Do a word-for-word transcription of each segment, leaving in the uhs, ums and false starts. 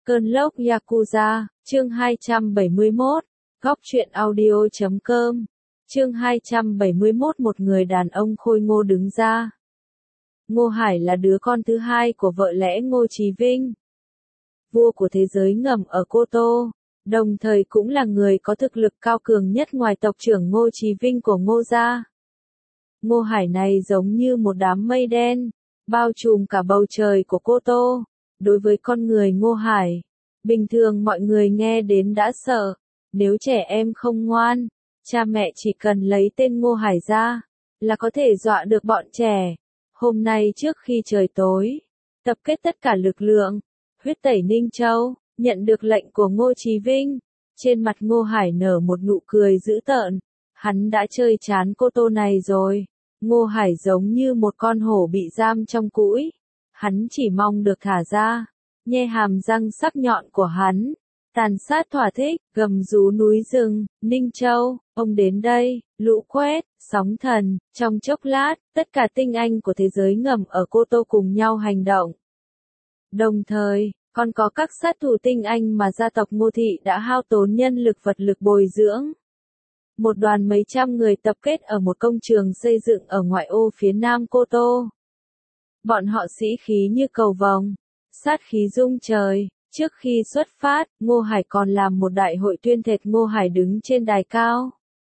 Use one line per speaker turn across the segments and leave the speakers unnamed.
Cơn lốc Yakuza, chương hai trăm bảy mươi mốt, góc truyện audio chấm com, chương hai trăm bảy mươi mốt. Một người đàn ông khôi ngô đứng ra. Ngô Hải là đứa con thứ hai của vợ lẽ Ngô Chí Vinh, vua của thế giới ngầm ở Cô Tô, đồng thời cũng là người có thực lực cao cường nhất ngoài tộc trưởng Ngô Chí Vinh của Ngô gia. Ngô Hải này giống như một đám mây đen, bao trùm cả bầu trời của Cô Tô. Đối với con người Ngô Hải, bình thường mọi người nghe đến đã sợ. Nếu trẻ em không ngoan, cha mẹ chỉ cần lấy tên Ngô Hải ra, là có thể dọa được bọn trẻ. Hôm nay trước khi trời tối, tập kết tất cả lực lượng, huyết tẩy Ninh Châu, nhận được lệnh của Ngô Chí Vinh. Trên mặt Ngô Hải nở một nụ cười dữ tợn, hắn đã chơi chán Cô Tô này rồi. Ngô Hải giống như một con hổ bị giam trong cũi. Hắn chỉ mong được thả ra, nhe hàm răng sắc nhọn của hắn, tàn sát thỏa thích, gầm rú núi rừng, Ninh Châu, ông đến đây, lũ quét, sóng thần, trong chốc lát, tất cả tinh anh của thế giới ngầm ở Cô Tô cùng nhau hành động. Đồng thời, còn có các sát thủ tinh anh mà gia tộc Ngô Thị đã hao tốn nhân lực vật lực bồi dưỡng. Một đoàn mấy trăm người tập kết ở một công trường xây dựng ở ngoại ô phía nam Cô Tô. Bọn họ sĩ khí như cầu vồng, sát khí rung trời. Trước khi xuất phát, Ngô Hải còn làm một đại hội tuyên thệ. Ngô Hải đứng trên đài cao,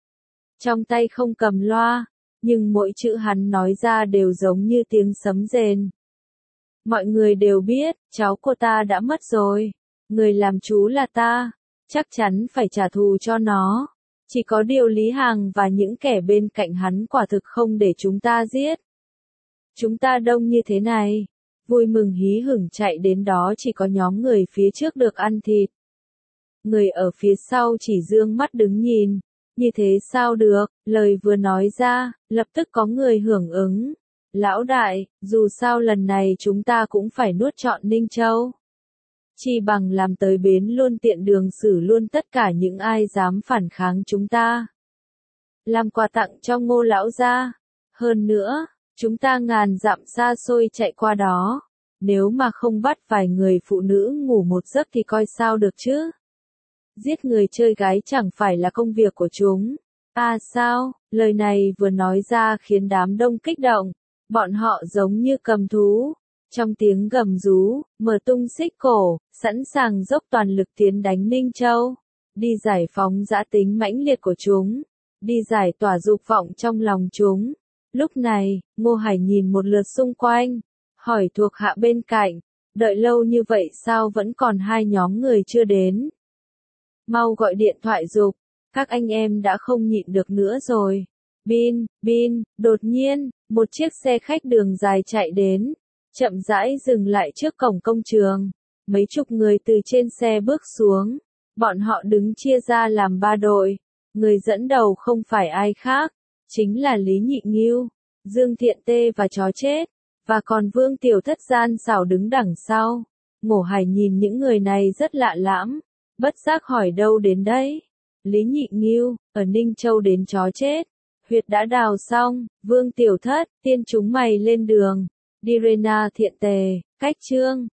trong tay không cầm loa, nhưng mỗi chữ hắn nói ra đều giống như tiếng sấm rền. Mọi người đều biết, cháu cô ta đã mất rồi. Người làm chú là ta, chắc chắn phải trả thù cho nó. Chỉ có điều Lý Hằng và những kẻ bên cạnh hắn quả thực không để chúng ta giết. Chúng ta đông như thế này, vui mừng hí hửng chạy đến đó, chỉ có nhóm người phía trước được ăn thịt. Người ở phía sau chỉ dương mắt đứng nhìn, như thế sao được, lời vừa nói ra, lập tức có người hưởng ứng. Lão đại, dù sao lần này chúng ta cũng phải nuốt trọn Ninh Châu. Chi bằng làm tới bến luôn, tiện đường xử luôn tất cả những ai dám phản kháng chúng ta. Làm quà tặng cho Ngô lão gia. Hơn nữa, chúng ta ngàn dặm xa xôi chạy qua đó, nếu mà không bắt vài người phụ nữ ngủ một giấc thì coi sao được chứ. Giết người chơi gái chẳng phải là công việc của chúng. À sao, lời này vừa nói ra khiến đám đông kích động, bọn họ giống như cầm thú. Trong tiếng gầm rú, mở tung xích cổ, sẵn sàng dốc toàn lực tiến đánh Ninh Châu, đi giải phóng dã tính mãnh liệt của chúng, đi giải tỏa dục vọng trong lòng chúng. Lúc này, Ngô Hải nhìn một lượt xung quanh, hỏi thuộc hạ bên cạnh, đợi lâu như vậy sao vẫn còn hai nhóm người chưa đến? Mau gọi điện thoại giục, các anh em đã không nhịn được nữa rồi. Bin, bin, đột nhiên, một chiếc xe khách đường dài chạy đến, chậm rãi dừng lại trước cổng công trường. Mấy chục người từ trên xe bước xuống, bọn họ đứng chia ra làm ba đội. Người dẫn đầu không phải ai khác, chính là Lý Nhị Ngưu, Dương Thiện Tê và chó chết, và còn Vương Tiểu Thất gian xảo đứng đằng sau. Ngô Hải nhìn những người này rất lạ lẫm, bất giác hỏi đâu đến đấy. Lý Nhị Ngưu, ở Ninh Châu đến chó chết, huyệt đã đào xong. Vương Tiểu Thất, tiên chúng mày lên đường. Đi Rena Thiện Tề, cách Trương,